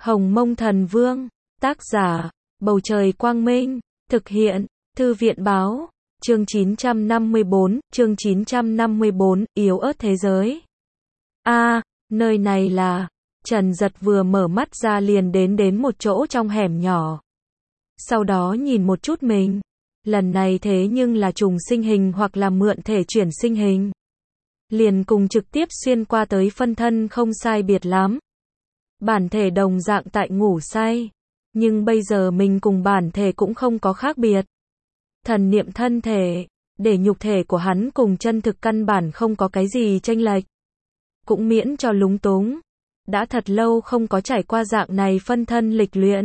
Hồng Mông Thần Vương, tác giả, Bầu Trời Quang Minh, thực hiện, Thư viện Báo, chương 954, yếu ớt thế giới. Nơi này là, Trần Giật vừa mở mắt ra liền đến một chỗ trong hẻm nhỏ. Sau đó nhìn một chút mình, lần này thế nhưng là trùng sinh hình hoặc là mượn thể chuyển sinh hình. Liền cùng trực tiếp xuyên qua tới phân thân không sai biệt lắm. Bản thể đồng dạng tại ngủ say, nhưng bây giờ mình cùng bản thể cũng không có khác biệt. Thần niệm thân thể, để nhục thể của hắn cùng chân thực căn bản không có cái gì chênh lệch. Cũng miễn cho lúng túng. Đã thật lâu không có trải qua dạng này phân thân lịch luyện.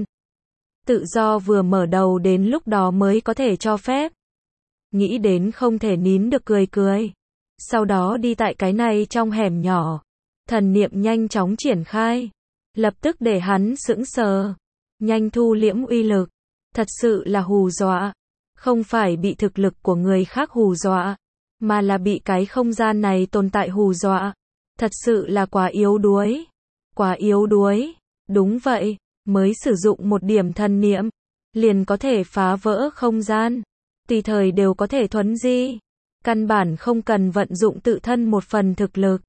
Tự do vừa mở đầu đến lúc đó mới có thể cho phép. Nghĩ đến không thể nín được cười. Sau đó đi tại cái này trong hẻm nhỏ. Thần niệm nhanh chóng triển khai. Lập tức để hắn sững sờ. Nhanh thu liễm uy lực. Thật sự là hù dọa. Không phải bị thực lực của người khác hù dọa. Mà là bị cái không gian này tồn tại hù dọa. Thật sự là quá yếu đuối. Quá yếu đuối. Đúng vậy. Mới sử dụng một điểm thần niệm. Liền có thể phá vỡ không gian. Tùy thời đều có thể thuấn di. Căn bản không cần vận dụng tự thân một phần thực lực.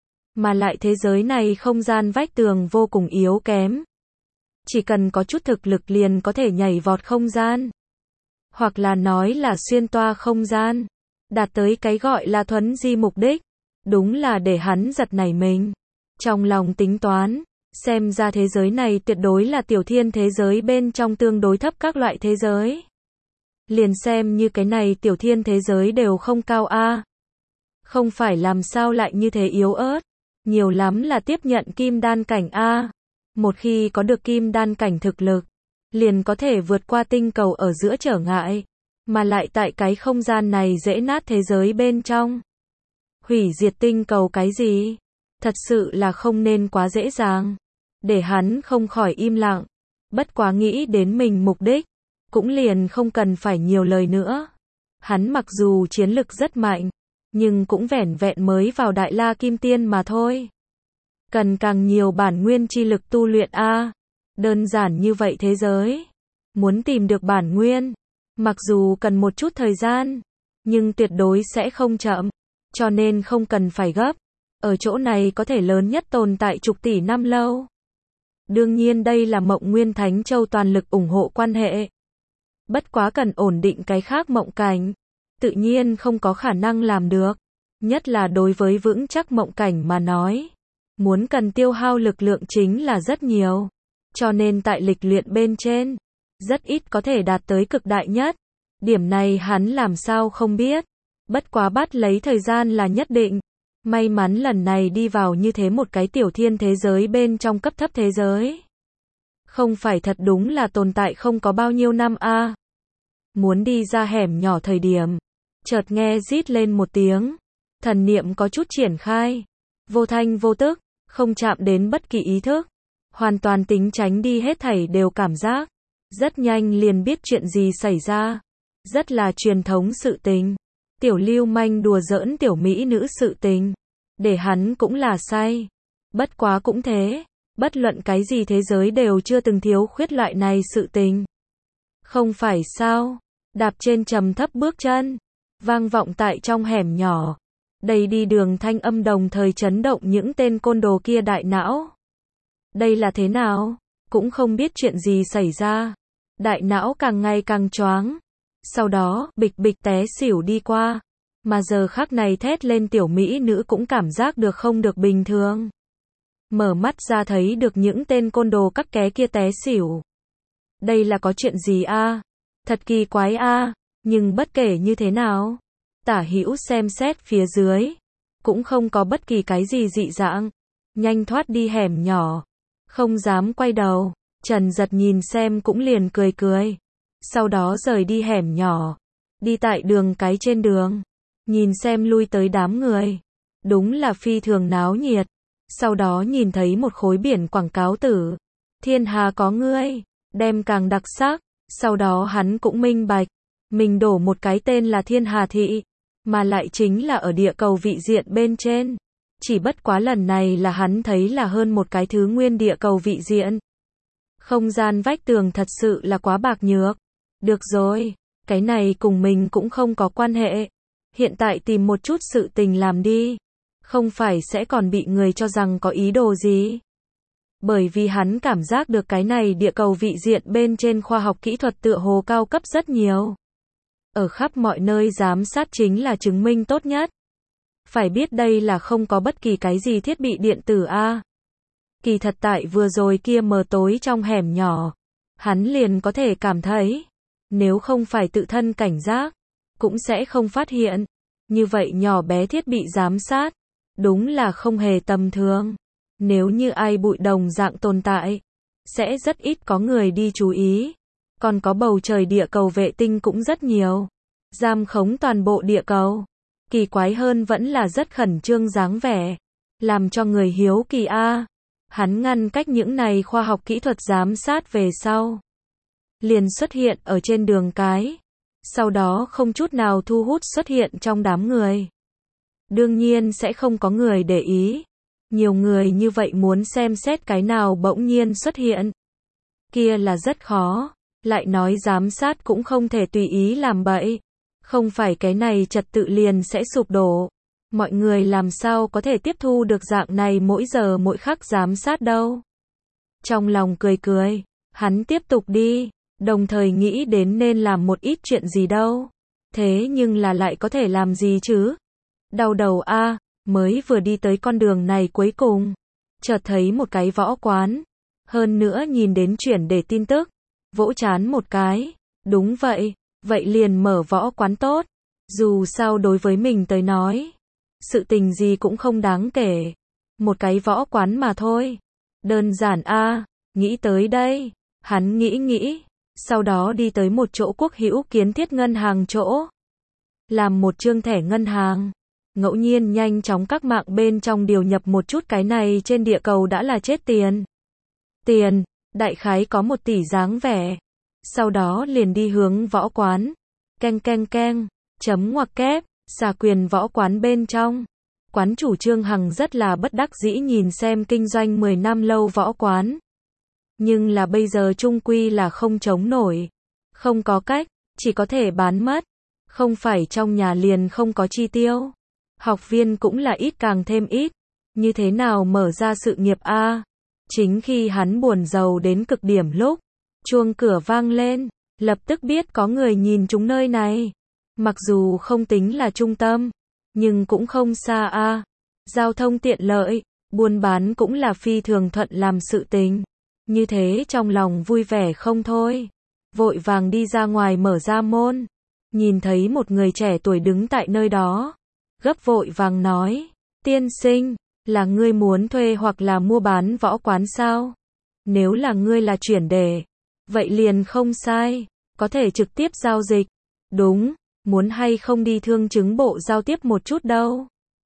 Mà lại thế giới này không gian vách tường vô cùng yếu kém. Chỉ cần có chút thực lực liền có thể nhảy vọt không gian. Hoặc là nói là xuyên toa không gian. Đạt tới cái gọi là thuấn di mục đích. Đúng là để hắn giật nảy mình. Trong lòng tính toán. Xem ra thế giới này tuyệt đối là tiểu thiên thế giới bên trong tương đối thấp các loại thế giới. Liền xem như cái này tiểu thiên thế giới đều không cao a. Không phải làm sao lại như thế yếu ớt. Nhiều lắm là tiếp nhận kim đan cảnh a. Một khi có được kim đan cảnh thực lực, liền có thể vượt qua tinh cầu ở giữa trở ngại. Mà lại tại cái không gian này dễ nát thế giới bên trong. Hủy diệt tinh cầu cái gì? Thật sự là không nên quá dễ dàng. Để hắn không khỏi im lặng. Bất quá nghĩ đến mình mục đích. Cũng liền không cần phải nhiều lời nữa. Hắn mặc dù chiến lực rất mạnh. Nhưng cũng vẻn vẹn mới vào Đại La Kim Tiên mà thôi. Cần càng nhiều bản nguyên chi lực tu luyện a. Đơn giản như vậy thế giới. Muốn tìm được bản nguyên. Mặc dù cần một chút thời gian. Nhưng tuyệt đối sẽ không chậm. Cho nên không cần phải gấp. Ở chỗ này có thể lớn nhất tồn tại chục tỷ năm lâu. Đương nhiên đây là Mộng Nguyên Thánh Châu toàn lực ủng hộ quan hệ. Bất quá cần ổn định cái khác mộng cảnh. Tự nhiên không có khả năng làm được. Nhất là đối với vững chắc mộng cảnh mà nói. Muốn cần tiêu hao lực lượng chính là rất nhiều. Cho nên tại lịch luyện bên trên. Rất ít có thể đạt tới cực đại nhất. Điểm này hắn làm sao không biết. Bất quá bắt lấy thời gian là nhất định. May mắn lần này đi vào như thế một cái tiểu thiên thế giới bên trong cấp thấp thế giới. Không phải thật đúng là tồn tại không có bao nhiêu năm a. Muốn đi ra hẻm nhỏ thời điểm. Chợt nghe rít lên một tiếng. Thần niệm có chút triển khai. Vô thanh vô tức. Không chạm đến bất kỳ ý thức. Hoàn toàn tính tránh đi hết thảy đều cảm giác. Rất nhanh liền biết chuyện gì xảy ra. Rất là truyền thống sự tình. Tiểu lưu manh đùa giỡn tiểu mỹ nữ sự tình. Để hắn cũng là say. Bất quá cũng thế. Bất luận cái gì thế giới đều chưa từng thiếu khuyết loại này sự tình. Không phải sao. Đạp trên trầm thấp bước chân. Vang vọng tại trong hẻm nhỏ. Đầy đi đường thanh âm đồng thời chấn động những tên côn đồ kia đại não. Đây là thế nào? Cũng không biết chuyện gì xảy ra. Đại não càng ngày càng choáng. Sau đó, bịch bịch té xỉu đi qua. Mà giờ khắc này thét lên tiểu mỹ nữ cũng cảm giác được không được bình thường. Mở mắt ra thấy được những tên côn đồ các ké kia té xỉu. Đây là có chuyện gì a? Thật kỳ quái a. Nhưng bất kể như thế nào. Tả hữu xem xét phía dưới. Cũng không có bất kỳ cái gì dị dạng. Nhanh thoát đi hẻm nhỏ. Không dám quay đầu. Trần Giật nhìn xem cũng liền cười. Sau đó rời đi hẻm nhỏ. Đi tại đường cái trên đường. Nhìn xem lui tới đám người. Đúng là phi thường náo nhiệt. Sau đó nhìn thấy một khối biển quảng cáo tử. Thiên hà có ngươi. Đem càng đặc sắc. Sau đó hắn cũng minh bạch. Mình đổ một cái tên là Thiên Hà Thị. Mà lại chính là ở địa cầu vị diện bên trên. Chỉ bất quá lần này là hắn thấy là hơn một cái thứ nguyên địa cầu vị diện. Không gian vách tường thật sự là quá bạc nhược. Được rồi, cái này cùng mình cũng không có quan hệ. Hiện tại tìm một chút sự tình làm đi. Không phải sẽ còn bị người cho rằng có ý đồ gì. Bởi vì hắn cảm giác được cái này địa cầu vị diện bên trên khoa học kỹ thuật tựa hồ cao cấp rất nhiều. Ở khắp mọi nơi giám sát chính là chứng minh tốt nhất. Phải biết đây là không có bất kỳ cái gì thiết bị điện tử a. Kỳ thật tại vừa rồi kia mờ tối trong hẻm nhỏ, hắn liền có thể cảm thấy, nếu không phải tự thân cảnh giác, cũng sẽ không phát hiện. Như vậy nhỏ bé thiết bị giám sát, đúng là không hề tầm thường. Nếu như ai bụi đồng dạng tồn tại, sẽ rất ít có người đi chú ý. Còn có bầu trời địa cầu vệ tinh cũng rất nhiều. Giam khống toàn bộ địa cầu. Kỳ quái hơn vẫn là rất khẩn trương dáng vẻ. Làm cho người hiếu kỳ a. Hắn ngăn cách những này khoa học kỹ thuật giám sát về sau. Liền xuất hiện ở trên đường cái. Sau đó không chút nào thu hút xuất hiện trong đám người. Đương nhiên sẽ không có người để ý. Nhiều người như vậy muốn xem xét cái nào bỗng nhiên xuất hiện. Kia là rất khó. Lại nói giám sát cũng không thể tùy ý làm bậy. Không phải cái này trật tự liền sẽ sụp đổ. Mọi người làm sao có thể tiếp thu được dạng này mỗi giờ mỗi khắc giám sát đâu. Trong lòng cười cười, hắn tiếp tục đi, đồng thời nghĩ đến nên làm một ít chuyện gì đâu. Thế nhưng là lại có thể làm gì chứ? Đau đầu a, mới vừa đi tới con đường này cuối cùng. Chợt thấy một cái võ quán. Hơn nữa nhìn đến chuyển để tin tức. Vỗ chán một cái. Đúng vậy, vậy liền mở võ quán tốt. Dù sao đối với mình tới nói. Sự tình gì cũng không đáng kể. Một cái võ quán mà thôi. Đơn giản a, nghĩ tới đây. Hắn nghĩ. Sau đó đi tới một chỗ quốc hữu kiến thiết ngân hàng chỗ. Làm một chương thẻ ngân hàng. Ngẫu nhiên nhanh chóng các mạng bên trong điều nhập một chút cái này trên địa cầu đã là chết tiền. Tiền, đại khái có 1 tỷ dáng vẻ. Sau đó liền đi hướng võ quán. Keng, chấm ngoặc kép, xà quyền võ quán bên trong. Quán chủ Trương Hằng rất là bất đắc dĩ nhìn xem kinh doanh 10 năm lâu võ quán. Nhưng là bây giờ chung quy là không chống nổi. Không có cách, chỉ có thể bán mất. Không phải trong nhà liền không có chi tiêu. Học viên cũng là ít càng thêm ít. Như thế nào mở ra sự nghiệp a? Chính khi hắn buồn rầu đến cực điểm lúc, chuông cửa vang lên, lập tức biết có người nhìn chúng nơi này. Mặc dù không tính là trung tâm, nhưng cũng không xa a. Giao thông tiện lợi, buôn bán cũng là phi thường thuận làm sự tình. Như thế trong lòng vui vẻ không thôi. Vội vàng đi ra ngoài mở ra môn. Nhìn thấy một người trẻ tuổi đứng tại nơi đó. Gấp vội vàng nói, tiên sinh, là ngươi muốn thuê hoặc là mua bán võ quán sao? Nếu là ngươi là chuyển đề, vậy liền không sai, có thể trực tiếp giao dịch. Đúng, muốn hay không đi thương chứng bộ giao tiếp một chút đâu?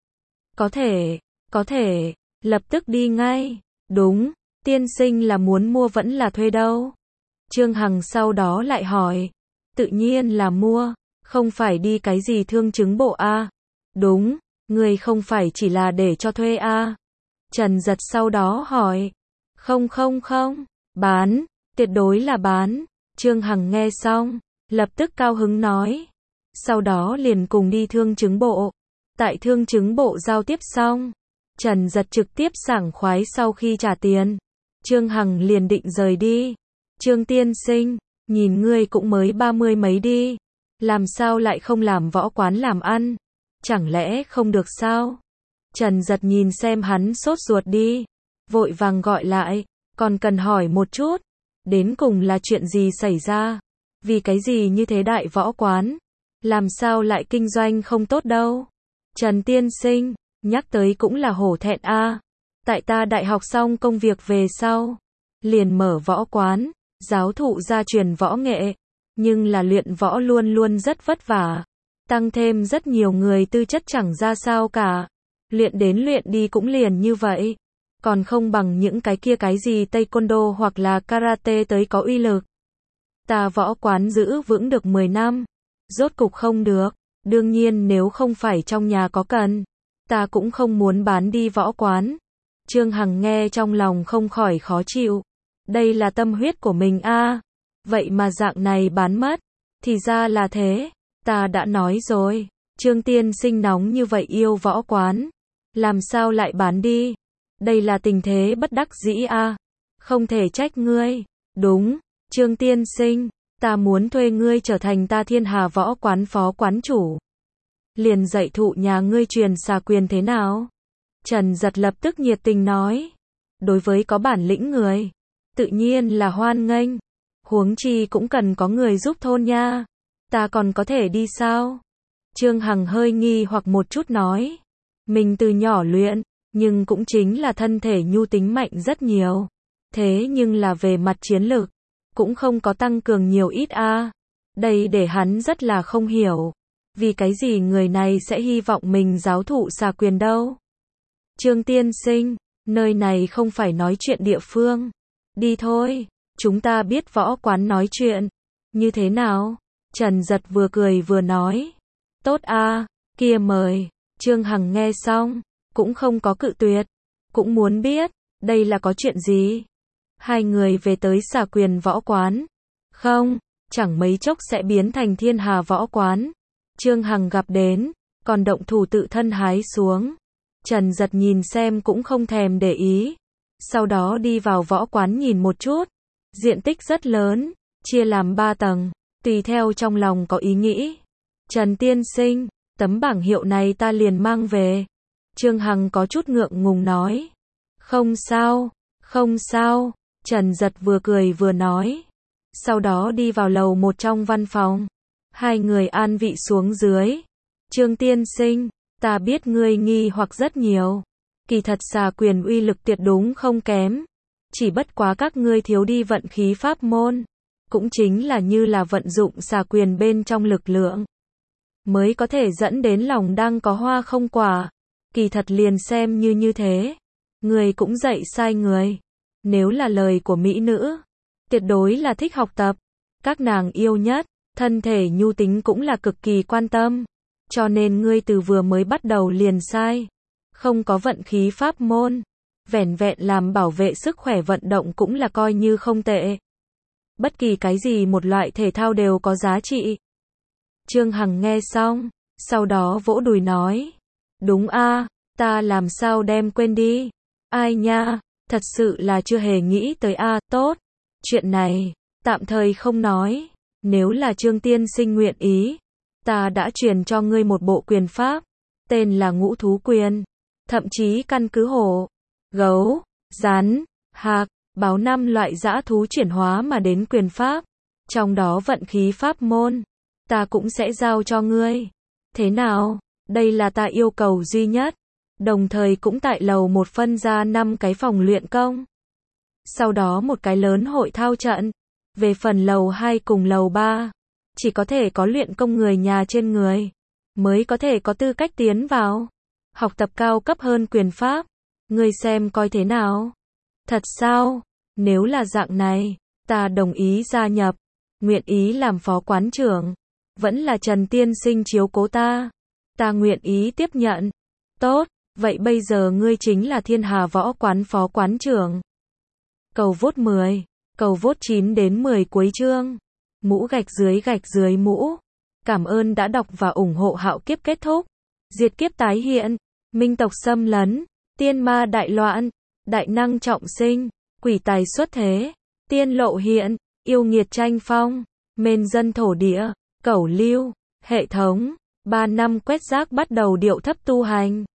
Có thể, lập tức đi ngay. Đúng, tiên sinh là muốn mua vẫn là thuê đâu? Trương Hằng sau đó lại hỏi, tự nhiên là mua, không phải đi cái gì thương chứng bộ a. Đúng, người không phải chỉ là để cho thuê a. Trần Giật sau đó hỏi. Không, bán, tuyệt đối là bán. Trương Hằng nghe xong, lập tức cao hứng nói. Sau đó liền cùng đi thương chứng bộ. Tại thương chứng bộ giao tiếp xong, Trần Giật trực tiếp sảng khoái sau khi trả tiền. Trương Hằng liền định rời đi. Trương tiên sinh, nhìn ngươi cũng mới 30 mấy đi. Làm sao lại không làm võ quán làm ăn? Chẳng lẽ không được sao? Trần Giật nhìn xem hắn sốt ruột đi. Vội vàng gọi lại. Còn cần hỏi một chút. Đến cùng là chuyện gì xảy ra? Vì cái gì như thế đại võ quán? Làm sao lại kinh doanh không tốt đâu? Trần tiên sinh, nhắc tới cũng là hổ thẹn a. Tại ta đại học xong công việc về sau. Liền mở võ quán. Giáo thụ gia truyền võ nghệ. Nhưng là luyện võ luôn luôn rất vất vả. Tăng thêm rất nhiều người tư chất chẳng ra sao cả. Luyện đến luyện đi cũng liền như vậy. Còn không bằng những cái kia cái gì taekwondo hoặc là karate tới có uy lực. Ta võ quán giữ vững được 10 năm. Rốt cục không được. Đương nhiên nếu không phải trong nhà có cần, ta cũng không muốn bán đi võ quán. Trương Hằng nghe trong lòng không khỏi khó chịu. Đây là tâm huyết của mình a. Vậy mà dạng này bán mất. Thì ra là thế. Ta đã nói rồi. Trương tiên sinh nóng như vậy yêu võ quán. Làm sao lại bán đi? Đây là tình thế bất đắc dĩ a. Không thể trách ngươi. Đúng, Trương tiên sinh. Ta muốn thuê ngươi trở thành ta Thiên Hà võ quán phó quán chủ. Liền dạy thụ nhà ngươi truyền xà quyền thế nào? Trần Giật lập tức nhiệt tình nói. Đối với có bản lĩnh người, tự nhiên là hoan nghênh. Huống chi cũng cần có người giúp thôn nha. Ta còn có thể đi sao? Trương Hằng hơi nghi hoặc một chút nói. Mình từ nhỏ luyện, nhưng cũng chính là thân thể nhu tính mạnh rất nhiều. Thế nhưng là về mặt chiến lực, cũng không có tăng cường nhiều ít a. Đây để hắn rất là không hiểu. Vì cái gì người này sẽ hy vọng mình giáo thụ xà quyền đâu? Trương tiên sinh, nơi này không phải nói chuyện địa phương. Đi thôi, chúng ta biết võ quán nói chuyện. Như thế nào? Trần Giật vừa cười vừa nói. Tốt a, kia mời. Trương Hằng nghe xong, cũng không có cự tuyệt. Cũng muốn biết, đây là có chuyện gì? Hai người về tới xà quyền võ quán. Không, chẳng mấy chốc sẽ biến thành Thiên Hà võ quán. Trương Hằng gặp đến, còn động thủ tự thân hái xuống. Trần Giật nhìn xem cũng không thèm để ý. Sau đó đi vào võ quán nhìn một chút. Diện tích rất lớn, chia làm 3 tầng, tùy theo trong lòng có ý nghĩ. Trần tiên sinh, tấm bảng hiệu này ta liền mang về. Trương Hằng có chút ngượng ngùng nói. Không sao, không sao. Trần Giật vừa cười vừa nói. Sau đó đi vào lầu 1 trong văn phòng. Hai người an vị xuống dưới. Trương tiên sinh, ta biết ngươi nghi hoặc rất nhiều. Kỳ thật xà quyền uy lực tuyệt đúng không kém. Chỉ bất quá các ngươi thiếu đi vận khí pháp môn. Cũng chính là như là vận dụng xà quyền bên trong lực lượng. Mới có thể dẫn đến lòng đang có hoa không quả. Kỳ thật liền xem như thế. Người cũng dạy sai người. Nếu là lời của mỹ nữ, tuyệt đối là thích học tập. Các nàng yêu nhất, thân thể nhu tính cũng là cực kỳ quan tâm. Cho nên ngươi từ vừa mới bắt đầu liền sai. Không có vận khí pháp môn. Vẻn vẹn làm bảo vệ sức khỏe vận động cũng là coi như không tệ. Bất kỳ cái gì một loại thể thao đều có giá trị. Trương Hằng nghe xong, sau đó vỗ đùi nói. Đúng a, ta làm sao đem quên đi. Ai nha, thật sự là chưa hề nghĩ tới a. Tốt, chuyện này, tạm thời không nói. Nếu là Trương tiên sinh nguyện ý, ta đã truyền cho ngươi một bộ quyền pháp. Tên là Ngũ Thú Quyền. Thậm chí căn cứ hổ, gấu, rắn, hạc, báo 5 loại dã thú chuyển hóa mà đến quyền pháp. Trong đó vận khí pháp môn, ta cũng sẽ giao cho ngươi. Thế nào? Đây là ta yêu cầu duy nhất. Đồng thời cũng tại lầu 1 phân ra 5 cái phòng luyện công. Sau đó một cái lớn hội thao trận. Về phần lầu 2 cùng lầu 3, chỉ có thể có luyện công người nhà trên người, mới có thể có tư cách tiến vào. Học tập cao cấp hơn quyền pháp. Ngươi xem coi thế nào? Thật sao? Nếu là dạng này, ta đồng ý gia nhập. Nguyện ý làm phó quán trưởng. Vẫn là Trần tiên sinh chiếu cố ta. Ta nguyện ý tiếp nhận. Tốt, vậy bây giờ ngươi chính là Thiên Hà võ quán phó quán trưởng. Cầu vote 10, cầu vote 9 đến 10 cuối chương. Mũ gạch dưới mũ. Cảm ơn đã đọc và ủng hộ Hạo Kiếp kết thúc. Diệt kiếp tái hiện. Minh tộc xâm lấn. Tiên ma đại loạn. Đại năng trọng sinh. Quỷ tài xuất thế. Tiên lộ hiện. Yêu nghiệt tranh phong. Mên dân thổ địa. Cẩu lưu. Hệ thống. 3 năm quét rác bắt đầu điệu thấp tu hành.